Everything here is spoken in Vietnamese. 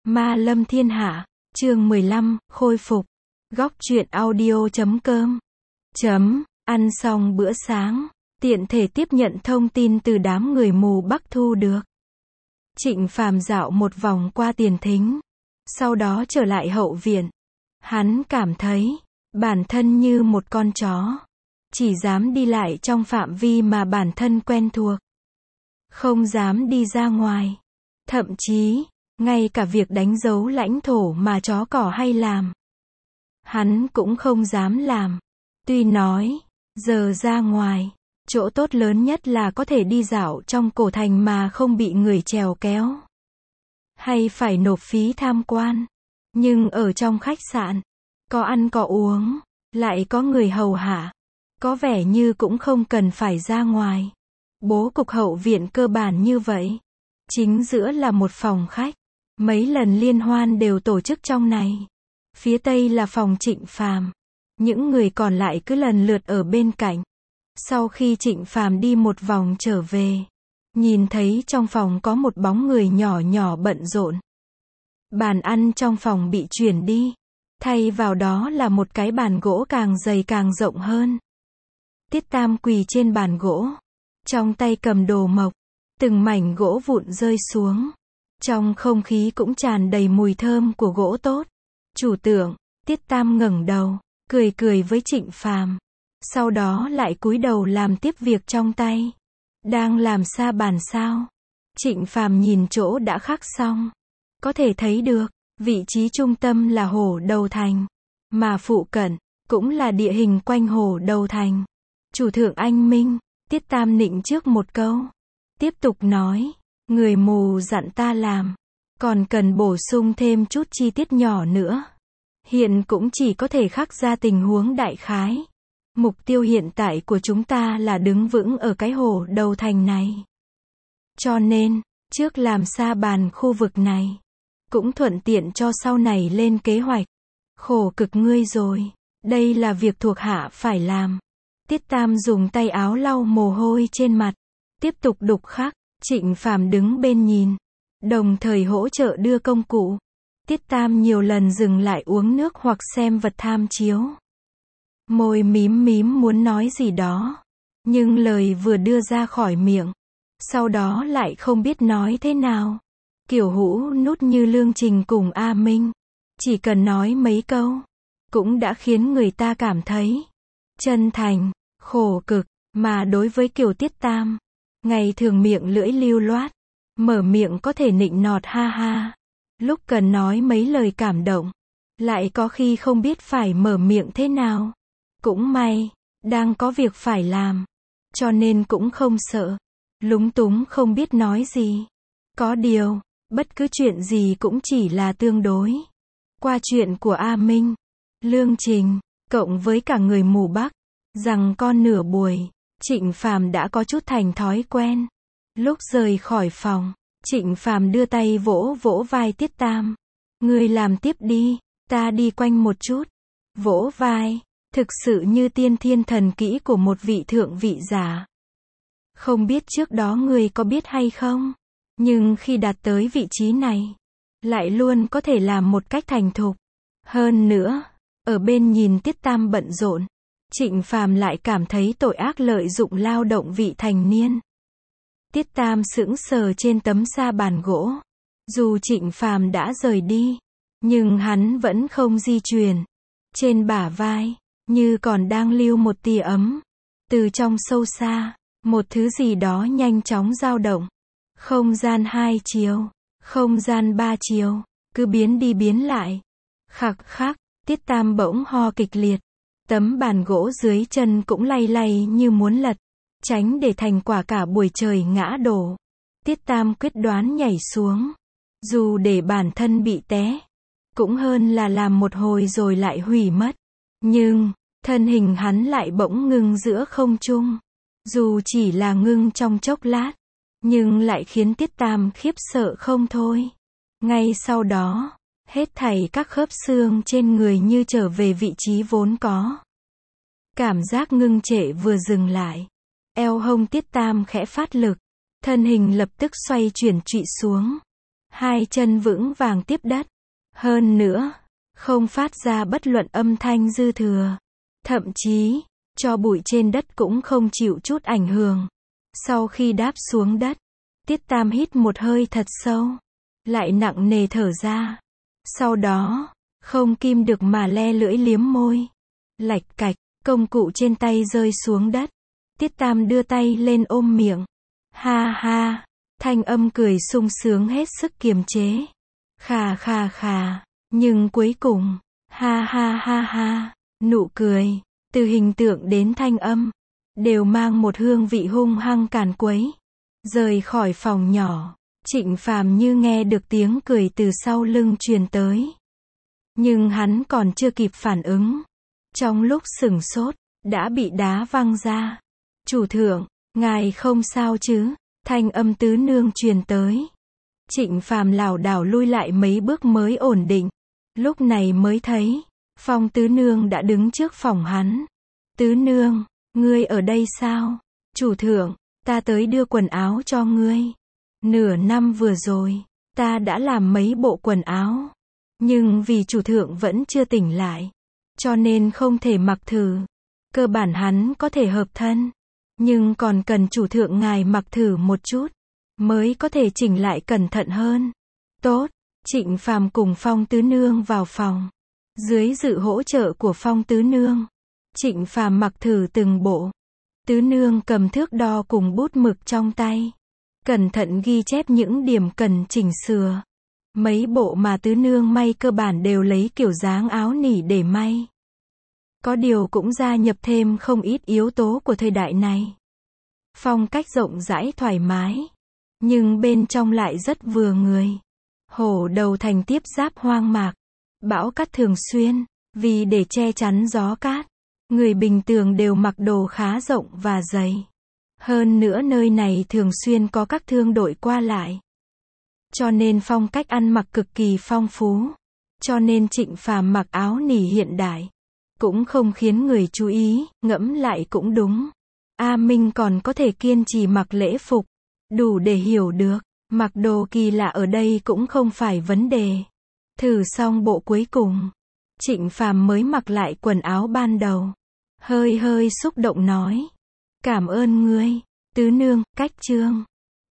Ma Lâm Thiên Hạ, chương 15, khôi phục. Góc truyện audio.com. Ăn xong bữa sáng, tiện thể tiếp nhận thông tin từ đám người mù Bắc thu được. Trịnh Phàm dạo một vòng qua tiền thính, sau đó trở lại hậu viện. Hắn cảm thấy, bản thân như một con chó, chỉ dám đi lại trong phạm vi mà bản thân quen thuộc. Không dám đi ra ngoài. Thậm chí, ngay cả việc đánh dấu lãnh thổ mà chó cỏ hay làm, hắn cũng không dám làm. Tuy nói, giờ ra ngoài, chỗ tốt lớn nhất là có thể đi dạo trong cổ thành mà không bị người chèo kéo, hay phải nộp phí tham quan. Nhưng ở trong khách sạn, có ăn có uống, lại có người hầu hạ, có vẻ như cũng không cần phải ra ngoài. Bố cục hậu viện cơ bản như vậy. Chính giữa là một phòng khách. Mấy lần liên hoan đều tổ chức trong này. Phía tây là phòng Trịnh Phàm. Những người còn lại cứ lần lượt ở bên cạnh. Sau khi Trịnh Phàm đi một vòng trở về, nhìn thấy trong phòng có một bóng người nhỏ nhỏ bận rộn. Bàn ăn trong phòng bị chuyển đi. Thay vào đó là một cái bàn gỗ càng dày càng rộng hơn. Tiết Tam quỳ trên bàn gỗ, trong tay cầm đồ mộc, từng mảnh gỗ vụn rơi xuống. Trong không khí cũng tràn đầy mùi thơm của gỗ tốt. Chủ tượng, Tiết Tam ngẩng đầu, cười cười với Trịnh Phàm, sau đó lại cúi đầu làm tiếp việc trong tay. Đang làm sa bàn sao? Trịnh Phàm nhìn chỗ đã khắc xong, có thể thấy được, vị trí trung tâm là Hổ Đầu Thành, mà phụ cận cũng là địa hình quanh Hổ Đầu Thành. Chủ thượng anh minh, Tiết Tam nịnh trước một câu, tiếp tục nói, người mù dặn ta làm, còn cần bổ sung thêm chút chi tiết nhỏ nữa. Hiện cũng chỉ có thể khắc ra tình huống đại khái. Mục tiêu hiện tại của chúng ta là đứng vững ở cái Hổ Đầu Thành này. Cho nên, trước làm sa bàn khu vực này, cũng thuận tiện cho sau này lên kế hoạch. Khổ cực ngươi rồi, đây là việc thuộc hạ phải làm. Tiết Tam dùng tay áo lau mồ hôi trên mặt, tiếp tục đục khắc. Trịnh Phàm đứng bên nhìn, đồng thời hỗ trợ đưa công cụ. Tiết Tam nhiều lần dừng lại uống nước hoặc xem vật tham chiếu. Môi mím mím muốn nói gì đó, nhưng lời vừa đưa ra khỏi miệng, sau đó lại không biết nói thế nào. Kiểu hũ nút như Lương Trình cùng A Minh, chỉ cần nói mấy câu, cũng đã khiến người ta cảm thấy chân thành, khổ cực. Mà đối với kiểu Tiết Tam, ngày thường miệng lưỡi lưu loát, mở miệng có thể nịnh nọt ha ha. Lúc cần nói mấy lời cảm động, lại có khi không biết phải mở miệng thế nào. Cũng may, đang có việc phải làm, cho nên cũng không sợ, lúng túng không biết nói gì. Có điều, bất cứ chuyện gì cũng chỉ là tương đối. Qua chuyện của A Minh, Lương Trình, cộng với cả người mù Bắc, rằng con nửa buổi, Trịnh Phàm đã có chút thành thói quen. Lúc rời khỏi phòng, Trịnh Phàm đưa tay vỗ vỗ vai Tiết Tam. Ngươi làm tiếp đi, ta đi quanh một chút. Vỗ vai, thực sự như tiên thiên thần kỹ của một vị thượng vị giả. Không biết trước đó ngươi có biết hay không, nhưng khi đạt tới vị trí này, lại luôn có thể làm một cách thành thục. Hơn nữa, ở bên nhìn Tiết Tam bận rộn, Trịnh Phàm lại cảm thấy tội ác lợi dụng lao động vị thành niên. Tiết Tam sững sờ trên tấm sa bàn gỗ. Dù Trịnh Phàm đã rời đi, nhưng hắn vẫn không di chuyển. Trên bả vai, như còn đang lưu một tia ấm. Từ trong sâu xa, một thứ gì đó nhanh chóng dao động. Không gian 2 chiều, không gian 3 chiều, cứ biến đi biến lại. Khặc khắc, Tiết Tam bỗng ho kịch liệt. Tấm bàn gỗ dưới chân cũng lay lay như muốn lật, tránh để thành quả cả buổi trời ngã đổ. Tiết Tam quyết đoán nhảy xuống. Dù để bản thân bị té, cũng hơn là làm một hồi rồi lại hủy mất. Nhưng, thân hình hắn lại bỗng ngưng giữa không trung. Dù chỉ là ngưng trong chốc lát, nhưng lại khiến Tiết Tam khiếp sợ không thôi. Ngay sau đó, hết thảy các khớp xương trên người như trở về vị trí vốn có. Cảm giác ngưng trệ vừa dừng lại, eo hông Tiết Tam khẽ phát lực, thân hình lập tức xoay chuyển trụy xuống. hai chân vững vàng tiếp đất. Hơn nữa, không phát ra bất luận âm thanh dư thừa. Thậm chí, tro bụi trên đất cũng không chịu chút ảnh hưởng. Sau khi đáp xuống đất, Tiết Tam hít một hơi thật sâu, lại nặng nề thở ra. Sau đó, không kim được mà le lưỡi liếm môi. Lạch cạch, công cụ trên tay rơi xuống đất. Tiết Tam đưa tay lên ôm miệng. Ha ha, thanh âm cười sung sướng hết sức kiềm chế. Khà khà khà, nhưng cuối cùng, ha ha ha ha, nụ cười, từ hình tượng đến thanh âm, đều mang một hương vị hung hăng càn quấy. Rời khỏi phòng nhỏ, Trịnh Phàm như nghe được tiếng cười từ sau lưng truyền tới. Nhưng hắn còn chưa kịp phản ứng. Trong lúc sửng sốt, đã bị đá văng ra. Chủ thượng, ngài không sao chứ? Thanh âm tứ nương truyền tới. Trịnh Phàm lảo đảo lui lại mấy bước mới ổn định. Lúc này mới thấy, Phong tứ nương đã đứng trước phòng hắn. Tứ nương, ngươi ở đây sao? Chủ thượng, ta tới đưa quần áo cho ngươi. Nửa năm vừa rồi, ta đã làm mấy bộ quần áo. Nhưng vì chủ thượng vẫn chưa tỉnh lại, cho nên không thể mặc thử. Cơ bản hắn có thể hợp thân, nhưng còn cần chủ thượng ngài mặc thử một chút, mới có thể chỉnh lại cẩn thận hơn. Tốt, Trịnh Phàm cùng Phong tứ nương vào phòng. Dưới sự hỗ trợ của Phong tứ nương, Trịnh Phàm mặc thử từng bộ. Tứ nương cầm thước đo cùng bút mực trong tay, cẩn thận ghi chép những điểm cần chỉnh sửa. Mấy bộ mà tứ nương may cơ bản đều lấy kiểu dáng áo nỉ để may. Có điều cũng gia nhập thêm không ít yếu tố của thời đại này. Phong cách rộng rãi thoải mái, nhưng bên trong lại rất vừa người. Hổ đầu thành tiếp giáp hoang mạc, bão cát thường xuyên, vì để che chắn gió cát, người bình thường đều mặc đồ khá rộng và dày. Hơn nữa nơi này thường xuyên có các thương đội qua lại. Cho nên phong cách ăn mặc cực kỳ phong phú. Cho nên Trịnh Phàm mặc áo nỉ hiện đại, cũng không khiến người chú ý, ngẫm lại cũng đúng. A Minh còn có thể kiên trì mặc lễ phục, đủ để hiểu được, mặc đồ kỳ lạ ở đây cũng không phải vấn đề. Thử xong bộ cuối cùng, Trịnh Phàm mới mặc lại quần áo ban đầu. Hơi hơi xúc động nói. Cảm ơn ngươi, tứ nương, cách chương.